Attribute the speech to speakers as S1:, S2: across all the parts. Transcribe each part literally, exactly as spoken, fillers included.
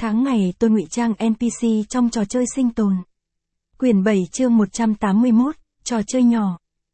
S1: Tháng ngày tôi ngụy trang en pê xê trong trò chơi sinh tồn. Quyển bảy chương một trăm tám mươi mốt, trò chơi nhỏ.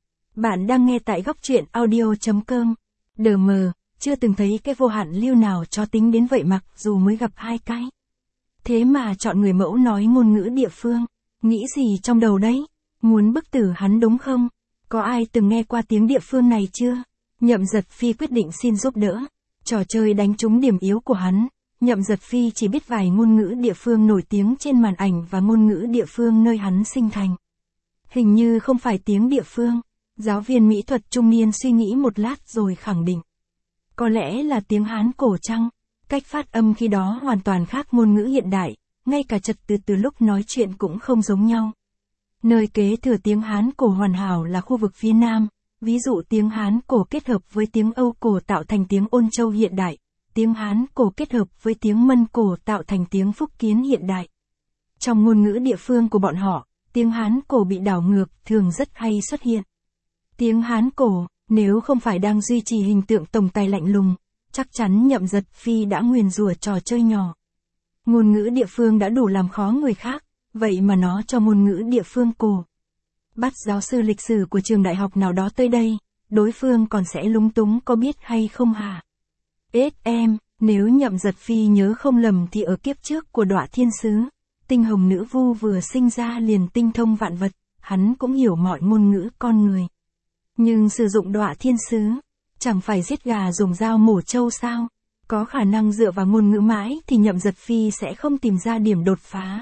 S1: Bạn đang nghe tại góc truyện audio chấm com. Đờ mờ, chưa từng thấy cái vô hạn lưu nào cho tính đến vậy mặc dù mới gặp hai cái. Thế mà chọn người mẫu nói ngôn ngữ địa phương. Nghĩ gì trong đầu đấy? Muốn bức tử hắn đúng không? Có ai từng nghe qua tiếng địa phương này chưa? Nhậm Giật Phi quyết định xin giúp đỡ. Trò chơi đánh trúng điểm yếu của hắn. Nhậm Giật Phi chỉ biết vài ngôn ngữ địa phương nổi tiếng trên màn ảnh và ngôn ngữ địa phương nơi hắn sinh thành. Hình như không phải tiếng địa phương. Giáo viên mỹ thuật trung niên suy nghĩ một lát rồi khẳng định. Có lẽ là tiếng Hán cổ chăng? Cách phát âm khi đó hoàn toàn khác ngôn ngữ hiện đại, ngay cả trật tự từ lúc nói chuyện cũng không giống nhau. Nơi kế thừa tiếng Hán cổ hoàn hảo là khu vực phía Nam, ví dụ tiếng Hán cổ kết hợp với tiếng Âu cổ tạo thành tiếng Ôn Châu hiện đại. Tiếng Hán cổ kết hợp với tiếng Mân cổ tạo thành tiếng Phúc Kiến hiện đại. Trong ngôn ngữ địa phương của bọn họ, tiếng Hán cổ bị đảo ngược thường rất hay xuất hiện. Tiếng Hán cổ, nếu không phải đang duy trì hình tượng tổng tài lạnh lùng, chắc chắn Nhậm Giật Phi đã nguyền rủa trò chơi nhỏ. Ngôn ngữ địa phương đã đủ làm khó người khác, vậy mà nó cho ngôn ngữ địa phương cổ. Bắt giáo sư lịch sử của trường đại học nào đó tới đây, đối phương còn sẽ lúng túng có biết hay không hả? Ết em, nếu Nhậm Giật Phi nhớ không lầm thì ở kiếp trước của Đọa Thiên Sứ, tinh hồng nữ vu vừa sinh ra liền tinh thông vạn vật, hắn cũng hiểu mọi ngôn ngữ con người. Nhưng sử dụng Đọa Thiên Sứ, chẳng phải giết gà dùng dao mổ trâu sao? Có khả năng dựa vào ngôn ngữ mãi thì Nhậm Giật Phi sẽ không tìm ra điểm đột phá.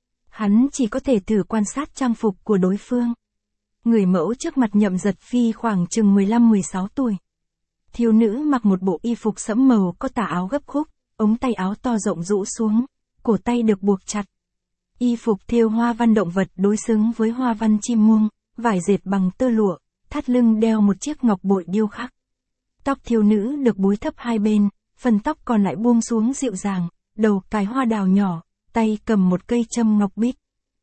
S1: Hắn chỉ có thể thử quan sát trang phục của đối phương. Người mẫu trước mặt Nhậm Giật Phi khoảng chừng mười lăm mười sáu tuổi. Thiếu nữ mặc một bộ y phục sẫm màu có tà áo gấp khúc, ống tay áo to rộng rũ xuống, cổ tay được buộc chặt. Y phục thêu hoa văn động vật đối xứng với hoa văn chim muông, vải dệt bằng tơ lụa, thắt lưng đeo một chiếc ngọc bội điêu khắc. Tóc thiếu nữ được búi thấp hai bên, phần tóc còn lại buông xuống dịu dàng, đầu cài hoa đào nhỏ, tay cầm một cây châm ngọc bích.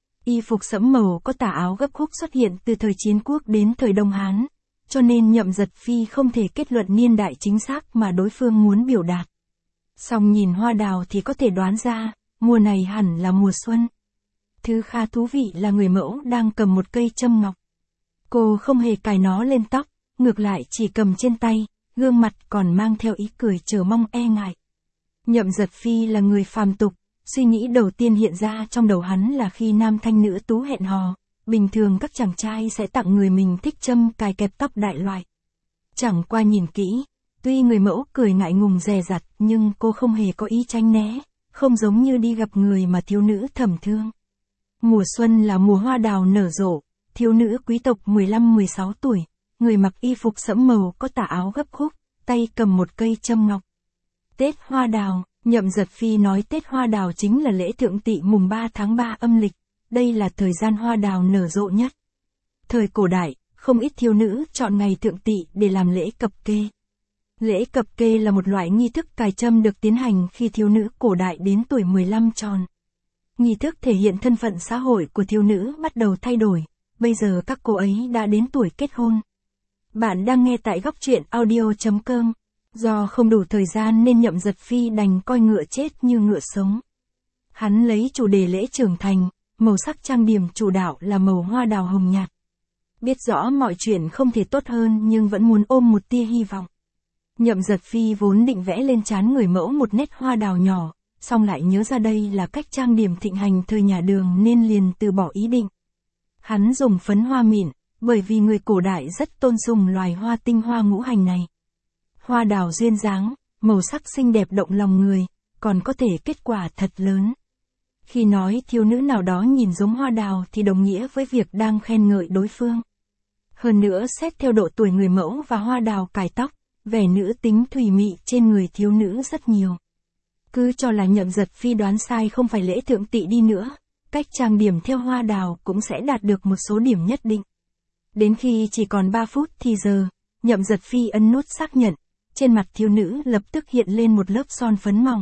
S1: Y phục sẫm màu có tà áo gấp khúc xuất hiện từ thời Chiến Quốc đến thời Đông Hán, cho nên Nhậm Giật Phi không thể kết luận niên đại chính xác mà đối phương muốn biểu đạt. Song nhìn hoa đào thì có thể đoán ra, mùa này hẳn là mùa xuân. Thứ khá thú vị là người mẫu đang cầm một cây châm ngọc. Cô không hề cài nó lên tóc, ngược lại chỉ cầm trên tay, gương mặt còn mang theo ý cười chờ mong e ngại. Nhậm Giật Phi là người phàm tục, suy nghĩ đầu tiên hiện ra trong đầu hắn là khi nam thanh nữ tú hẹn hò, bình thường các chàng trai sẽ tặng người mình thích châm cài kẹp tóc đại loại. Chẳng qua nhìn kỹ, tuy người mẫu cười ngại ngùng dè dặt nhưng cô không hề có ý tránh né, không giống như đi gặp người mà thiếu nữ thầm thương. Mùa xuân là mùa hoa đào nở rộ, thiếu nữ quý tộc mười lăm mười sáu tuổi, người mặc y phục sẫm màu có tà áo gấp khúc, tay cầm một cây châm ngọc. Tết hoa đào, Nhậm Giật Phi nói Tết hoa đào chính là lễ thượng tỵ mùng ba tháng ba âm lịch, đây là thời gian hoa đào nở rộ nhất. Thời cổ đại, không ít thiếu nữ chọn ngày thượng tỵ để làm lễ cập kê. Lễ cập kê là một loại nghi thức cài châm được tiến hành khi thiếu nữ cổ đại đến tuổi mười lăm tròn. Nghi thức thể hiện thân phận xã hội của thiếu nữ bắt đầu thay đổi, bây giờ các cô ấy đã đến tuổi kết hôn. Bạn đang nghe tại góc truyện audio chấm com. Do không đủ thời gian nên Nhậm Giật Phi đành coi ngựa chết như ngựa sống. Hắn lấy chủ đề lễ trưởng thành, màu sắc trang điểm chủ đạo là màu hoa đào hồng nhạt. Biết rõ mọi chuyện không thể tốt hơn nhưng vẫn muốn ôm một tia hy vọng. Nhậm Giật Phi vốn định vẽ lên trán người mẫu một nét hoa đào nhỏ, song lại nhớ ra đây là cách trang điểm thịnh hành thời nhà Đường nên liền từ bỏ ý định. Hắn dùng phấn hoa mịn, bởi vì người cổ đại rất tôn sùng loài hoa tinh hoa ngũ hành này. Hoa đào duyên dáng, màu sắc xinh đẹp động lòng người, còn có thể kết quả thật lớn. Khi nói thiếu nữ nào đó nhìn giống hoa đào thì đồng nghĩa với việc đang khen ngợi đối phương. Hơn nữa xét theo độ tuổi người mẫu và hoa đào cài tóc, vẻ nữ tính thùy mị trên người thiếu nữ rất nhiều. Cứ cho là Nhậm Giật Phi đoán sai không phải lễ thượng tỵ đi nữa, cách trang điểm theo hoa đào cũng sẽ đạt được một số điểm nhất định. Đến khi chỉ còn ba phút thì giờ, Nhậm Giật Phi ấn nút xác nhận, trên mặt thiếu nữ lập tức hiện lên một lớp son phấn mỏng.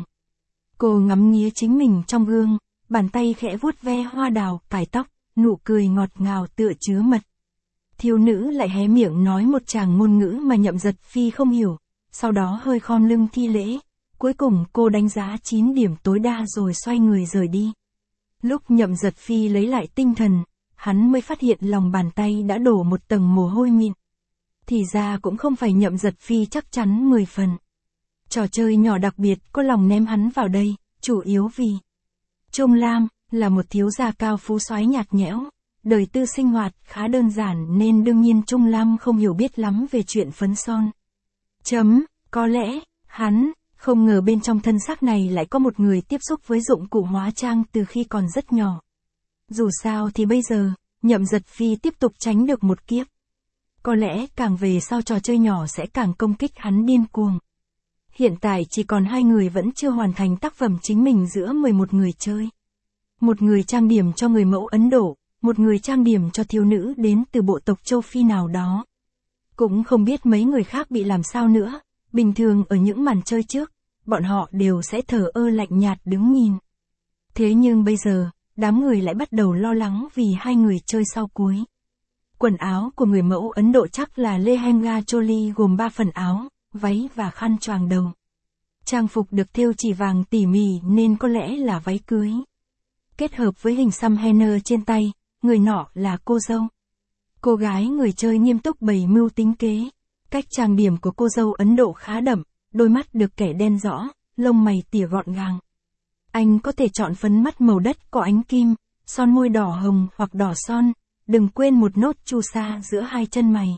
S1: Cô ngắm nghía chính mình trong gương, bàn tay khẽ vuốt ve hoa đào, cài tóc, nụ cười ngọt ngào tựa chứa mật. Thiếu nữ lại hé miệng nói một tràng ngôn ngữ mà Nhậm Giật Phi không hiểu, sau đó hơi khom lưng thi lễ, Cuối cùng cô đánh giá chín điểm tối đa rồi xoay người rời đi. Lúc Nhậm Giật Phi lấy lại tinh thần, hắn mới phát hiện lòng bàn tay đã đổ một tầng mồ hôi mịn. Thì ra cũng không phải Nhậm Giật Phi chắc chắn mười phần. Trò chơi nhỏ đặc biệt có lòng ném hắn vào đây, chủ yếu vì Trung Lam là một thiếu gia cao phú soái nhạt nhẽo, đời tư sinh hoạt khá đơn giản nên đương nhiên Trung Lam không hiểu biết lắm về chuyện phấn son. Chấm, có lẽ, hắn không ngờ bên trong thân xác này lại có một người tiếp xúc với dụng cụ hóa trang từ khi còn rất nhỏ. Dù sao thì bây giờ, Nhậm Giật Phi tiếp tục tránh được một kiếp. Có lẽ càng về sau trò chơi nhỏ sẽ càng công kích hắn điên cuồng. Hiện tại chỉ còn hai người vẫn chưa hoàn thành tác phẩm chính mình giữa mười một người chơi. Một người trang điểm cho người mẫu Ấn Độ, một người trang điểm cho thiếu nữ đến từ bộ tộc châu Phi nào đó. Cũng không biết mấy người khác bị làm sao nữa, bình thường ở những màn chơi trước, bọn họ đều sẽ thờ ơ lạnh nhạt đứng nhìn. Thế nhưng bây giờ, đám người lại bắt đầu lo lắng vì hai người chơi sau cuối. Quần áo của người mẫu Ấn Độ chắc là Lehenga Choli gồm ba phần áo, váy và khăn choàng đầu. Trang phục được thêu chỉ vàng tỉ mỉ nên có lẽ là váy cưới. Kết hợp với hình xăm henna trên tay, người nọ là cô dâu. Cô gái người chơi nghiêm túc bày mưu tính kế. Cách trang điểm của cô dâu Ấn Độ khá đậm, đôi mắt được kẻ đen rõ, lông mày tỉa gọn gàng. Anh có thể chọn phấn mắt màu đất có ánh kim, son môi đỏ hồng hoặc đỏ son, đừng quên một nốt chu sa giữa hai chân mày.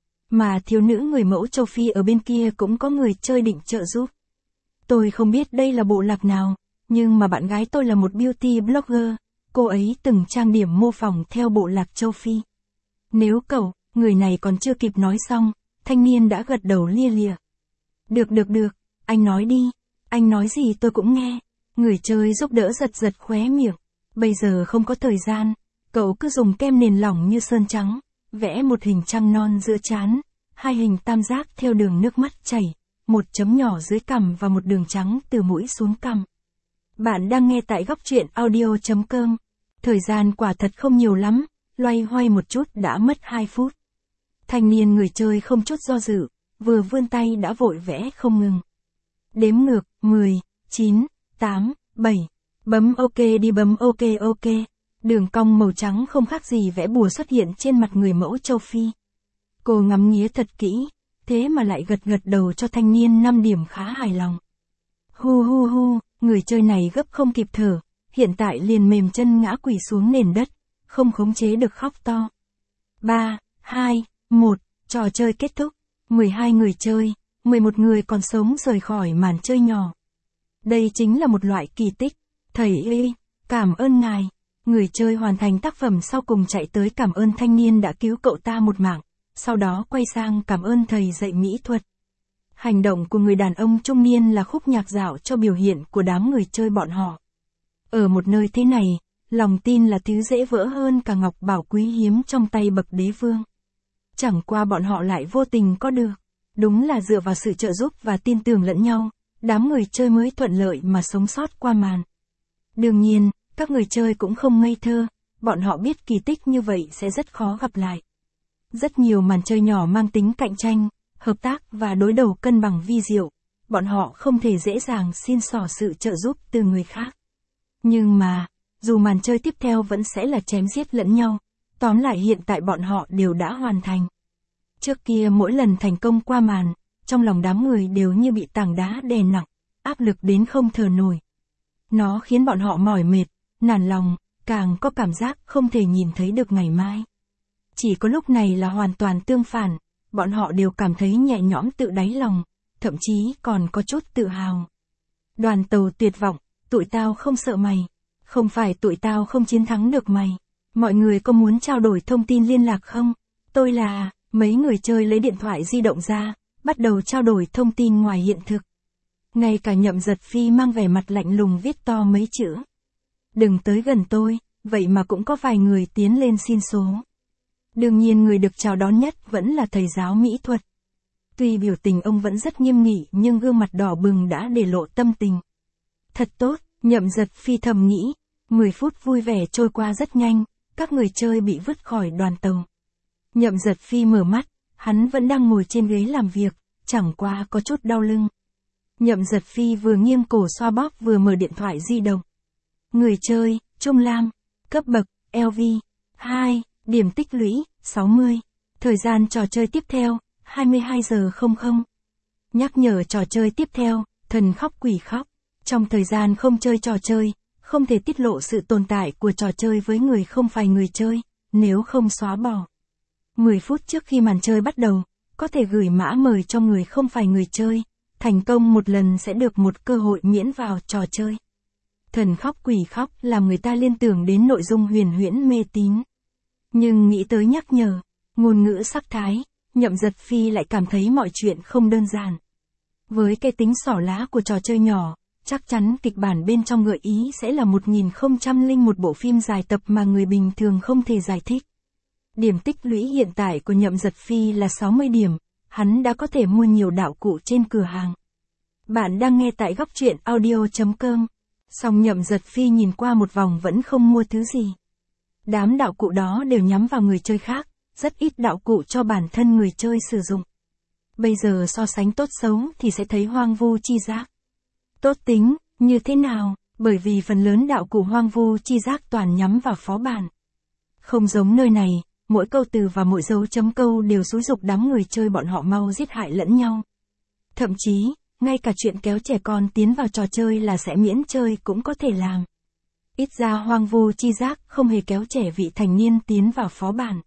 S1: Mà thiếu nữ người mẫu châu Phi ở bên kia cũng có người chơi định trợ giúp. Tôi không biết đây là bộ lạc nào, nhưng mà bạn gái tôi là một beauty blogger, cô ấy từng trang điểm mô phỏng theo bộ lạc châu Phi. Nếu cậu, người này còn chưa kịp nói xong, thanh niên đã gật đầu lia lịa. Được được được, anh nói đi, anh nói gì tôi cũng nghe. Người chơi giúp đỡ giật giật khóe miệng. Bây giờ không có thời gian, cậu cứ dùng kem nền lỏng như sơn trắng, vẽ một hình trăng non giữa trán, hai hình tam giác theo đường nước mắt chảy, một chấm nhỏ dưới cằm và một đường trắng từ mũi xuống cằm. Bạn đang nghe tại góc truyện audio chấm com. Thời gian quả thật không nhiều lắm, loay hoay một chút đã mất hai phút. Thanh niên người chơi không chút do dự, vừa vươn tay đã vội vẽ không ngừng. Đếm ngược, mười, chín, tám, bảy, bấm OK đi bấm OK OK. Đường cong màu trắng không khác gì vẽ bùa xuất hiện trên mặt người mẫu châu Phi. Cô ngắm nghía thật kỹ, thế mà lại gật gật đầu cho thanh niên năm điểm khá hài lòng. Hu hu hu, người chơi này gấp không kịp thở, hiện tại liền mềm chân ngã quỳ xuống nền đất, không khống chế được khóc to. ba, hai, một, trò chơi kết thúc, mười hai người chơi, mười một người còn sống rời khỏi màn chơi nhỏ. Đây chính là một loại kỳ tích. Thầy ơi, cảm ơn ngài. Người chơi hoàn thành tác phẩm sau cùng chạy tới cảm ơn thanh niên đã cứu cậu ta một mạng, sau đó quay sang cảm ơn thầy dạy mỹ thuật. Hành động của người đàn ông trung niên là khúc nhạc dạo cho biểu hiện của đám người chơi bọn họ. Ở một nơi thế này, lòng tin là thứ dễ vỡ hơn cả ngọc bảo quý hiếm trong tay bậc đế vương. Chẳng qua bọn họ lại vô tình có được. Đúng là dựa vào sự trợ giúp và tin tưởng lẫn nhau, đám người chơi mới thuận lợi mà sống sót qua màn. Đương nhiên, các người chơi cũng không ngây thơ, bọn họ biết kỳ tích như vậy sẽ rất khó gặp lại. Rất nhiều màn chơi nhỏ mang tính cạnh tranh, hợp tác và đối đầu cân bằng vi diệu, bọn họ không thể dễ dàng xin xỏ sự trợ giúp từ người khác. Nhưng mà, dù màn chơi tiếp theo vẫn sẽ là chém giết lẫn nhau, tóm lại hiện tại bọn họ đều đã hoàn thành. Trước kia mỗi lần thành công qua màn, trong lòng đám người đều như bị tảng đá đè nặng, áp lực đến không thở nổi. Nó khiến bọn họ mỏi mệt, nản lòng, càng có cảm giác không thể nhìn thấy được ngày mai. Chỉ có lúc này là hoàn toàn tương phản, bọn họ đều cảm thấy nhẹ nhõm tự đáy lòng, thậm chí còn có chút tự hào. Đoàn tàu tuyệt vọng, tụi tao không sợ mày, không phải tụi tao không chiến thắng được mày. Mọi người có muốn trao đổi thông tin liên lạc không? Tôi là... Mấy người chơi lấy điện thoại di động ra, bắt đầu trao đổi thông tin ngoài hiện thực. Ngay cả Nhậm Giật Phi mang vẻ mặt lạnh lùng viết to mấy chữ. Đừng tới gần tôi, vậy mà cũng có vài người tiến lên xin số. Đương nhiên người được chào đón nhất vẫn là thầy giáo mỹ thuật. Tuy biểu tình ông vẫn rất nghiêm nghị nhưng gương mặt đỏ bừng đã để lộ tâm tình. Thật tốt, Nhậm Giật Phi thầm nghĩ. mười phút vui vẻ trôi qua rất nhanh, các người chơi bị vứt khỏi đoàn tàu. Nhậm Giật Phi mở mắt, hắn vẫn đang ngồi trên ghế làm việc, chẳng qua có chút đau lưng. Nhậm Giật Phi vừa nghiêng cổ xoa bóp vừa mở điện thoại di động. Người chơi, Trung Lam. Cấp bậc, lờ vê. hai. Điểm tích lũy, sáu mươi. Thời gian trò chơi tiếp theo, hai mươi hai giờ không không. Nhắc nhở trò chơi tiếp theo, thần khóc quỷ khóc. Trong thời gian không chơi trò chơi, không thể tiết lộ sự tồn tại của trò chơi với người không phải người chơi, nếu không xóa bỏ. mười phút trước khi màn chơi bắt đầu, có thể gửi mã mời cho người không phải người chơi. Thành công một lần sẽ được một cơ hội miễn vào trò chơi. Thần khóc quỷ khóc làm người ta liên tưởng đến nội dung huyền huyễn mê tín. Nhưng nghĩ tới nhắc nhở, ngôn ngữ sắc thái, Nhậm Giật Phi lại cảm thấy mọi chuyện không đơn giản. Với cái tính xỏ lá của trò chơi nhỏ, chắc chắn kịch bản bên trong gợi ý sẽ là một nghìn không trăm lẻ một bộ phim dài tập mà người bình thường không thể giải thích. Điểm tích lũy hiện tại của Nhậm Giật Phi là sáu mươi điểm, hắn đã có thể mua nhiều đạo cụ trên cửa hàng. Bạn đang nghe tại góc truyện audio chấm com. Song Nhậm Giật Phi nhìn qua một vòng vẫn không mua thứ gì. Đám đạo cụ đó đều nhắm vào người chơi khác, rất ít đạo cụ cho bản thân người chơi sử dụng. Bây giờ so sánh tốt xấu thì sẽ thấy hoang vu chi giác. Tốt tính, như thế nào, bởi vì phần lớn đạo cụ hoang vu chi giác toàn nhắm vào phó bản. Không giống nơi này, mỗi câu từ và mỗi dấu chấm câu đều xúi giục đám người chơi bọn họ mau giết hại lẫn nhau. Thậm chí, ngay cả chuyện kéo trẻ con tiến vào trò chơi là sẽ miễn chơi cũng có thể làm. Ít ra hoang vu chi giác không hề kéo trẻ vị thành niên tiến vào phó bản.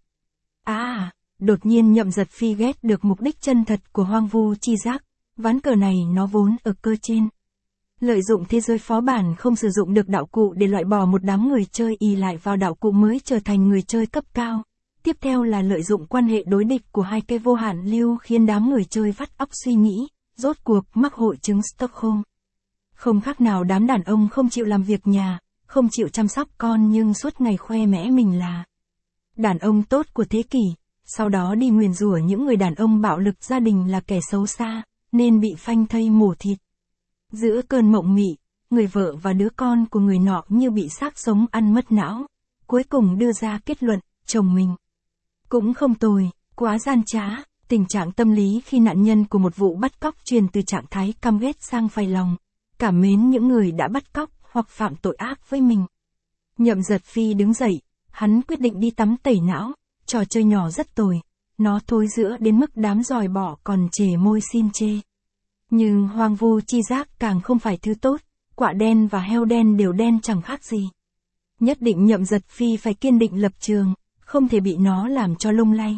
S1: À, đột nhiên Nhậm Giật Phi ghét được mục đích chân thật của hoang vu chi giác, ván cờ này nó vốn ở cơ trên. Lợi dụng thế giới phó bản không sử dụng được đạo cụ để loại bỏ một đám người chơi ỷ lại vào đạo cụ mới trở thành người chơi cấp cao. Tiếp theo là lợi dụng quan hệ đối địch của hai cây vô hạn lưu khiến đám người chơi vắt óc suy nghĩ, rốt cuộc mắc hội chứng Stockholm. Không khác nào đám đàn ông không chịu làm việc nhà, không chịu chăm sóc con nhưng suốt ngày khoe mẽ mình là đàn ông tốt của thế kỷ, sau đó đi nguyền rủa những người đàn ông bạo lực gia đình là kẻ xấu xa, nên bị phanh thây mổ thịt. Giữa cơn mộng mị, người vợ và đứa con của người nọ như bị xác sống ăn mất não, cuối cùng đưa ra kết luận, chồng mình cũng không tồi, quá gian trá. Tình trạng tâm lý khi nạn nhân của một vụ bắt cóc truyền từ trạng thái căm ghét sang phai lòng, cảm mến những người đã bắt cóc hoặc phạm tội ác với mình. Nhậm Giật Phi đứng dậy, hắn quyết định đi tắm tẩy não, trò chơi nhỏ rất tồi, nó thối rữa đến mức đám giòi bỏ còn chề môi xin chê. Nhưng hoang vu chi giác càng không phải thứ tốt, quạ đen và heo đen đều đen chẳng khác gì. Nhất định Nhậm Giật Phi phải kiên định lập trường, không thể bị nó làm cho lung lay.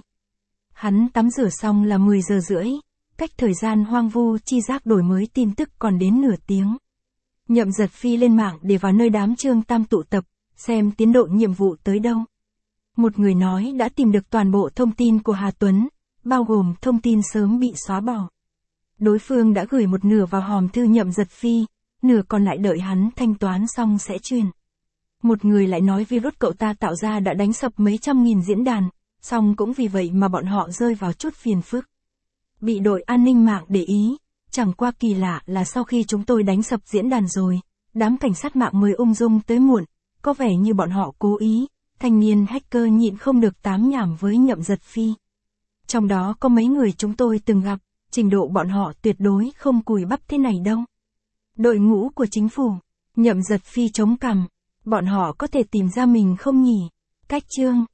S1: Hắn tắm rửa xong là mười giờ rưỡi, cách thời gian hoang vu chi giác đổi mới tin tức còn đến nửa tiếng. Nhậm Giật Phi lên mạng để vào nơi đám Trương Tam tụ tập, xem tiến độ nhiệm vụ tới đâu. Một người nói đã tìm được toàn bộ thông tin của Hà Tuấn, bao gồm thông tin sớm bị xóa bỏ. Đối phương đã gửi một nửa vào hòm thư Nhậm Giật Phi, nửa còn lại đợi hắn thanh toán xong sẽ truyền. Một người lại nói virus cậu ta tạo ra đã đánh sập mấy trăm nghìn diễn đàn, song cũng vì vậy mà bọn họ rơi vào chút phiền phức. Bị đội an ninh mạng để ý, chẳng qua kỳ lạ là sau khi chúng tôi đánh sập diễn đàn rồi, đám cảnh sát mạng mới ung dung tới muộn, có vẻ như bọn họ cố ý, thanh niên hacker nhịn không được tám nhảm với Nhậm Giật Phi. Trong đó có mấy người chúng tôi từng gặp, trình độ bọn họ tuyệt đối không cùi bắp thế này đâu. Đội ngũ của chính phủ, Nhậm Giật Phi chống cằm, bọn họ có thể tìm ra mình không nhỉ? Cách chương